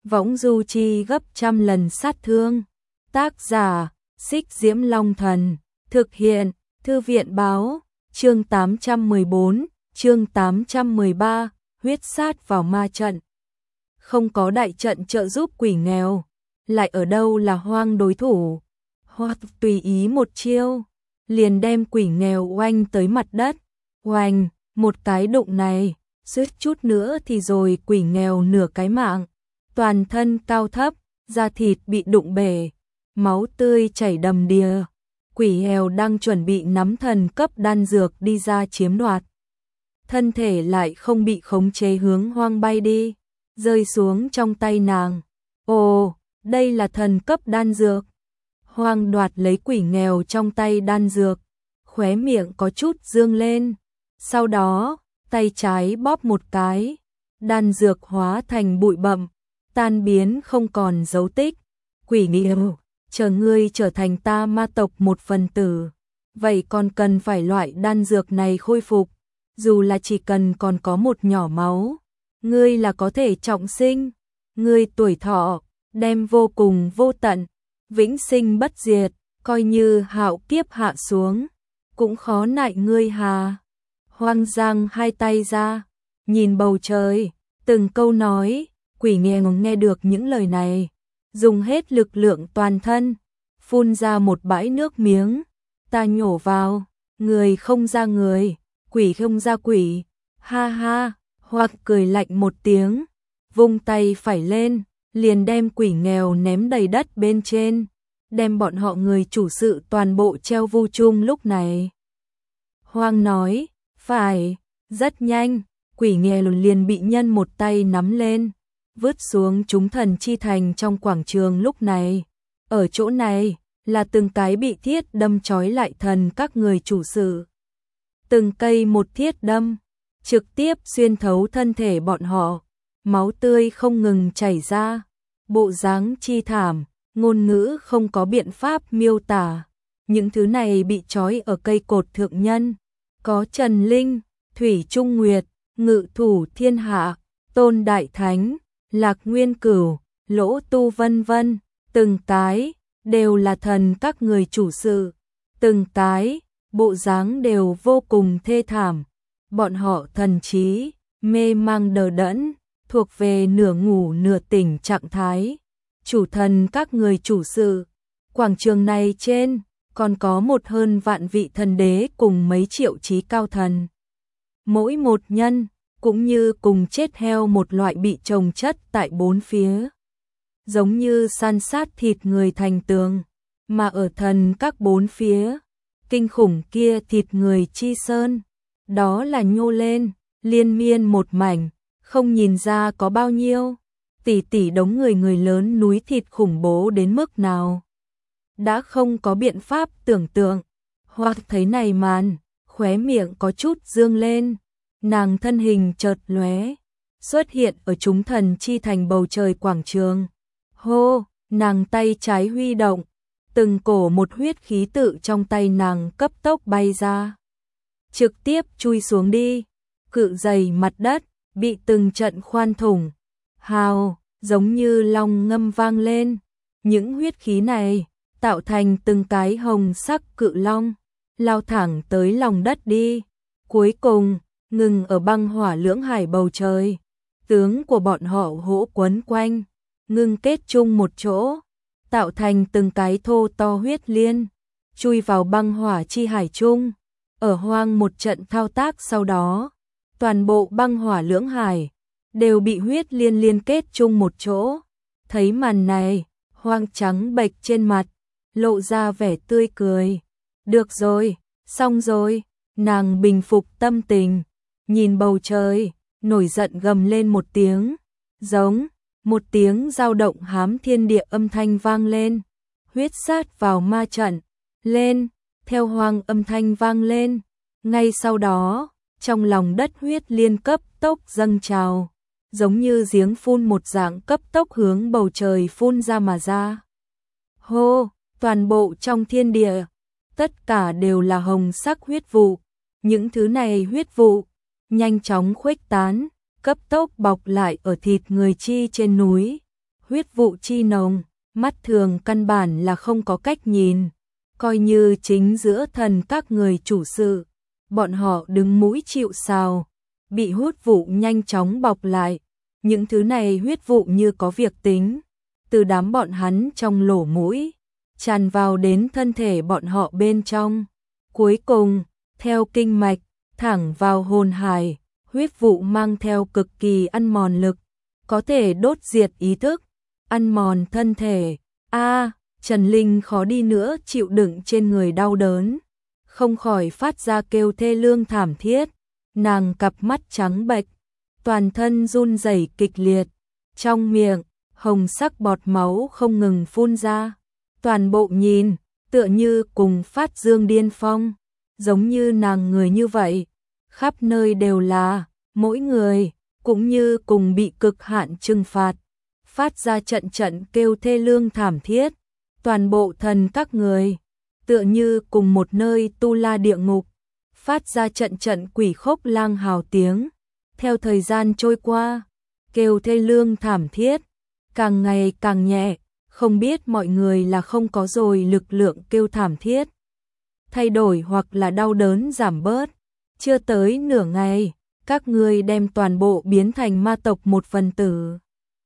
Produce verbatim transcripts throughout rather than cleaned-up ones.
võng du chi gấp trăm lần sát thương. Tác giả, Xích Diễm Long Thần, thực hiện, Thư viện báo, chương tám trăm mười bốn, chương tám trăm mười ba, huyết sát vào ma trận. Không có đại trận trợ giúp quỷ nghèo, lại ở đâu là Hoang đối thủ. Hoặc tùy ý một chiêu, liền đem quỷ nghèo oanh tới mặt đất. Oanh, một cái đụng này, suýt chút nữa thì rồi quỷ nghèo nửa cái mạng. Toàn thân cao thấp, da thịt bị đụng bể, máu tươi chảy đầm đìa. Quỷ nghèo đang chuẩn bị nắm thần cấp đan dược đi ra chiếm đoạt. Thân thể lại không bị khống chế hướng Hoang bay đi, rơi xuống trong tay nàng. Ồ, đây là thần cấp đan dược. Hoang đoạt lấy quỷ nghèo trong tay đan dược, khóe miệng có chút dương lên. Sau đó, tay trái bóp một cái, đan dược hóa thành bụi bặm, tan biến không còn dấu tích. Quỷ nghèo, chờ ngươi trở thành ta ma tộc một phần tử, vậy còn cần phải loại đan dược này khôi phục, dù là chỉ cần còn có một nhỏ máu, ngươi là có thể trọng sinh, ngươi tuổi thọ đem vô cùng vô tận, vĩnh sinh bất diệt, coi như hạo kiếp hạ xuống, cũng khó nại ngươi hà. Hoang giang hai tay ra, nhìn bầu trời, từng câu nói. Quỷ nghèo nghe được những lời này, dùng hết lực lượng toàn thân, phun ra một bãi nước miếng. Ta nhổ vào, người không ra người, quỷ không ra quỷ. Ha ha, Hoặc cười lạnh một tiếng, vung tay phải lên, liền đem quỷ nghèo ném đầy đất bên trên, đem bọn họ người chủ sự toàn bộ treo vu chung lúc này. Hoang nói, phải, rất nhanh, quỷ nghèo liền bị nhân một tay nắm lên, vứt xuống chúng thần chi thành trong quảng trường lúc này. Ở chỗ này, là từng cái bị thiết đâm trói lại thần các người chủ sự. Từng cây một thiết đâm, trực tiếp xuyên thấu thân thể bọn họ, máu tươi không ngừng chảy ra, bộ dáng chi thảm, ngôn ngữ không có biện pháp miêu tả. Những thứ này bị trói ở cây cột thượng nhân, có Trần Linh, Thủy Trung Nguyệt, Ngự Thủ Thiên Hạ, Tôn Đại Thánh, Lạc Nguyên Cửu, Lỗ Tu vân vân, từng cái đều là thần các người chủ sự, từng cái bộ dáng đều vô cùng thê thảm. Bọn họ thần trí mê mang đờ đẫn, thuộc về nửa ngủ nửa tỉnh trạng thái. Chủ thần các người chủ sự, quảng trường này trên còn có một hơn vạn vị thần đế cùng mấy triệu trí cao thần. Mỗi một nhân cũng như cùng chết heo một loại bị chồng chất tại bốn phía, giống như san sát thịt người thành tường, mà ở thần các bốn phía, kinh khủng kia thịt người chi sơn, đó là nhô lên, liên miên một mảnh, không nhìn ra có bao nhiêu, tỷ tỷ đống người người lớn núi thịt khủng bố đến mức nào. Đã không có biện pháp tưởng tượng. Hoặc thấy này màn, khóe miệng có chút dương lên, nàng thân hình chợt lóe, xuất hiện ở chúng thần chi thành bầu trời quảng trường. Hô, nàng tay trái huy động, từng cổ một huyết khí tự trong tay nàng cấp tốc bay ra, trực tiếp chui xuống đi, cự dày mặt đất, bị từng trận khoan thủng. Hào, giống như long ngâm vang lên, những huyết khí này tạo thành từng cái hồng sắc cự long, lao thẳng tới lòng đất đi, cuối cùng ngừng ở băng hỏa lưỡng hải bầu trời. Tướng của bọn họ hỗ quấn quanh, ngưng kết chung một chỗ, tạo thành từng cái thô to huyết liên, chui vào băng hỏa chi hải chung. Ở Hoang một trận thao tác sau đó, toàn bộ băng hỏa lưỡng hải đều bị huyết liên liên kết chung một chỗ. Thấy màn này, Hoang trắng bệch trên mặt, lộ ra vẻ tươi cười. Được rồi, xong rồi. Nàng bình phục tâm tình, nhìn bầu trời, nổi giận gầm lên một tiếng, giống một tiếng dao động hám thiên địa âm thanh vang lên, huyết sát vào ma trận, lên, theo Hoang âm thanh vang lên, ngay sau đó, trong lòng đất huyết liên cấp tốc dâng trào, giống như giếng phun một dạng cấp tốc hướng bầu trời phun ra mà ra. Hô, toàn bộ trong thiên địa, tất cả đều là hồng sắc huyết vụ, những thứ này huyết vụ nhanh chóng khuếch tán, cấp tốc bọc lại ở thịt người chi trên núi. huyết vụ chi nồng, mắt thường căn bản là không có cách nhìn, coi như chính giữa thần các người chủ sự, bọn họ đứng mũi chịu sào, bị hút vụ nhanh chóng bọc lại, những thứ này huyết vụ như có việc tính, từ đám bọn hắn trong lỗ mũi, tràn vào đến thân thể bọn họ bên trong, cuối cùng, theo kinh mạch, thẳng vào hồn hải, huyết vụ mang theo cực kỳ ăn mòn lực, có thể đốt diệt ý thức, ăn mòn thân thể. A, Trần Linh khó đi nữa chịu đựng trên người đau đớn, không khỏi phát ra kêu thê lương thảm thiết, nàng cặp mắt trắng bệch, toàn thân run rẩy kịch liệt, trong miệng, hồng sắc bọt máu không ngừng phun ra, toàn bộ nhìn, tựa như cùng phát dương điên phong, giống như nàng người như vậy, khắp nơi đều là, mỗi người, cũng như cùng bị cực hạn trừng phạt, phát ra trận trận kêu thê lương thảm thiết, toàn bộ thần các người, tựa như cùng một nơi tu la địa ngục, phát ra trận trận quỷ khốc lang hào tiếng, theo thời gian trôi qua, kêu thê lương thảm thiết, càng ngày càng nhẹ, không biết mọi người là không có rồi lực lượng kêu thảm thiết, thay đổi hoặc là đau đớn giảm bớt, chưa tới nửa ngày, các ngươi đem toàn bộ biến thành ma tộc một phần tử.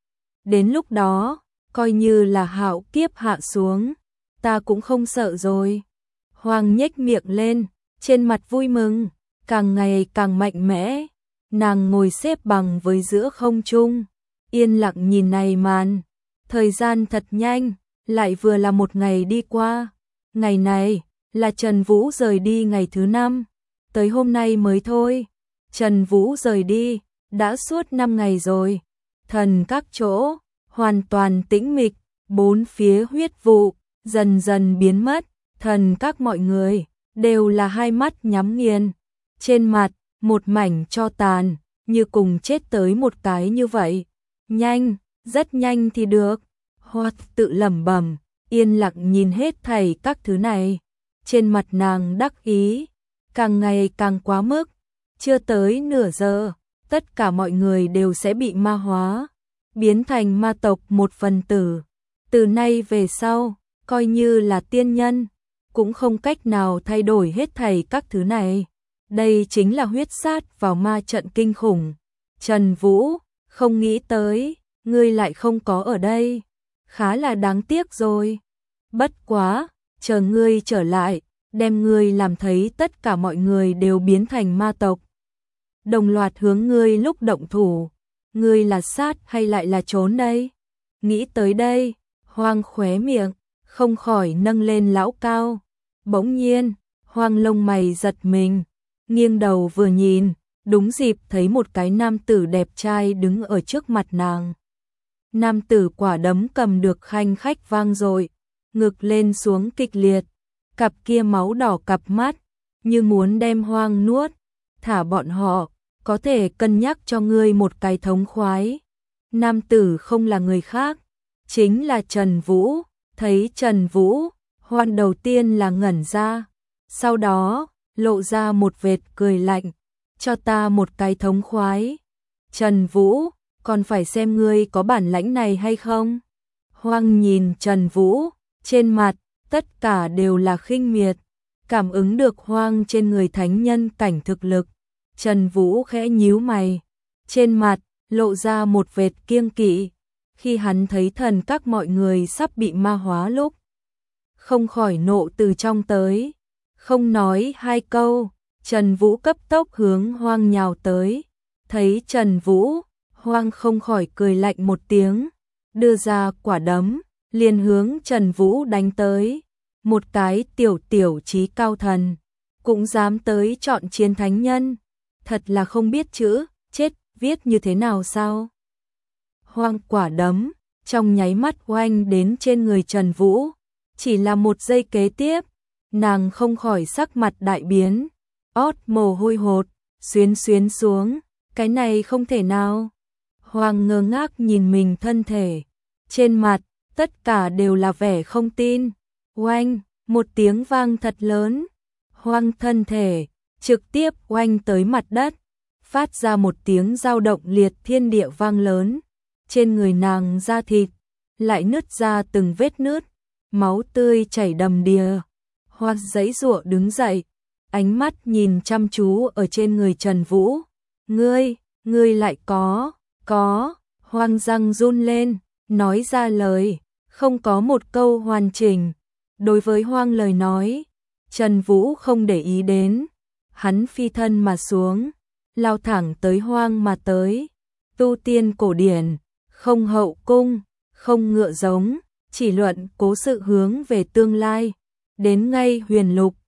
Đến lúc đó, coi như là hạo kiếp hạ xuống, ta cũng không sợ rồi. Hoàng nhếch miệng lên, trên mặt vui mừng, càng ngày càng mạnh mẽ, nàng ngồi xếp bằng với giữa không trung, yên lặng nhìn này màn, thời gian thật nhanh, lại vừa là một ngày đi qua, ngày này, là Trần Vũ rời đi ngày thứ năm, tới hôm nay mới thôi, Trần Vũ rời đi, đã suốt năm ngày rồi, thần các chỗ, hoàn toàn tĩnh mịch, bốn phía huyết vụ, dần dần biến mất, thần các mọi người, đều là hai mắt nhắm nghiền, trên mặt, một mảnh tro tàn, như cùng chết tới một cái như vậy, nhanh, rất nhanh thì được, Hoa tự lẩm bẩm, yên lặng nhìn hết thảy các thứ này, trên mặt nàng đắc ý, càng ngày càng quá mức, chưa tới nửa giờ, tất cả mọi người đều sẽ bị ma hóa, biến thành ma tộc một phần tử, từ nay về sau, coi như là tiên nhân, cũng không cách nào thay đổi hết thảy các thứ này, đây chính là huyết sát vào ma trận kinh khủng, Trần Vũ, không nghĩ tới, ngươi lại không có ở đây, khá là đáng tiếc rồi, bất quá, chờ ngươi trở lại, đem ngươi làm thấy tất cả mọi người đều biến thành ma tộc, đồng loạt hướng ngươi lúc động thủ, ngươi là sát hay lại là trốn đây? Nghĩ tới đây, Hoang khóe miệng, không khỏi nâng lên lão cao, bỗng nhiên, Hoang lông mày giật mình, nghiêng đầu vừa nhìn, đúng dịp thấy một cái nam tử đẹp trai đứng ở trước mặt nàng. Nam tử quả đấm cầm được khanh khách vang dội, ngực lên xuống kịch liệt, cặp kia máu đỏ cặp mắt, như muốn đem Hoang nuốt, thả bọn họ, có thể cân nhắc cho ngươi một cái thống khoái. Nam tử không là người khác, chính là Trần Vũ, thấy Trần Vũ, Hoan đầu tiên là ngẩn ra, sau đó, lộ ra một vệt cười lạnh, cho ta một cái thống khoái. Trần Vũ, còn phải xem ngươi có bản lãnh này hay không? Hoang nhìn Trần Vũ, trên mặt, tất cả đều là khinh miệt, cảm ứng được Hoang trên người thánh nhân cảnh thực lực. Trần Vũ khẽ nhíu mày, trên mặt, lộ ra một vệt kiêng kỵ, khi hắn thấy thần các mọi người sắp bị ma hóa lúc. Không khỏi nộ từ trong tới, không nói hai câu, Trần Vũ cấp tốc hướng Hoang nhào tới, thấy Trần Vũ, Hoang không khỏi cười lạnh một tiếng, đưa ra quả đấm, liền hướng Trần Vũ đánh tới, một cái tiểu tiểu trí cao thần, cũng dám tới chọn chiến thánh nhân, thật là không biết chữ, chết, viết như thế nào sao? Hoang quả đấm, trong nháy mắt oanh đến trên người Trần Vũ, chỉ là một giây kế tiếp, nàng không khỏi sắc mặt đại biến, ót mồ hôi hột, xuyến xuyến xuống, cái này không thể nào. Hoang ngơ ngác nhìn mình thân thể, trên mặt, tất cả đều là vẻ không tin, oanh, một tiếng vang thật lớn, Hoang thân thể, trực tiếp oanh tới mặt đất, phát ra một tiếng dao động liệt thiên địa vang lớn, trên người nàng da thịt, lại nứt ra từng vết nứt, máu tươi chảy đầm đìa. Hoang giãy giụa đứng dậy, ánh mắt nhìn chăm chú ở trên người Trần Vũ. Ngươi, ngươi lại có, có, Hoang răng run lên, nói ra lời, không có một câu hoàn chỉnh. Đối với Hoang lời nói, Trần Vũ không để ý đến, hắn phi thân mà xuống, lao thẳng tới Hoang mà tới. Tu tiên cổ điển, không hậu cung, không ngựa giống, chỉ luận cố sự hướng về tương lai. Đến ngay huyền lục,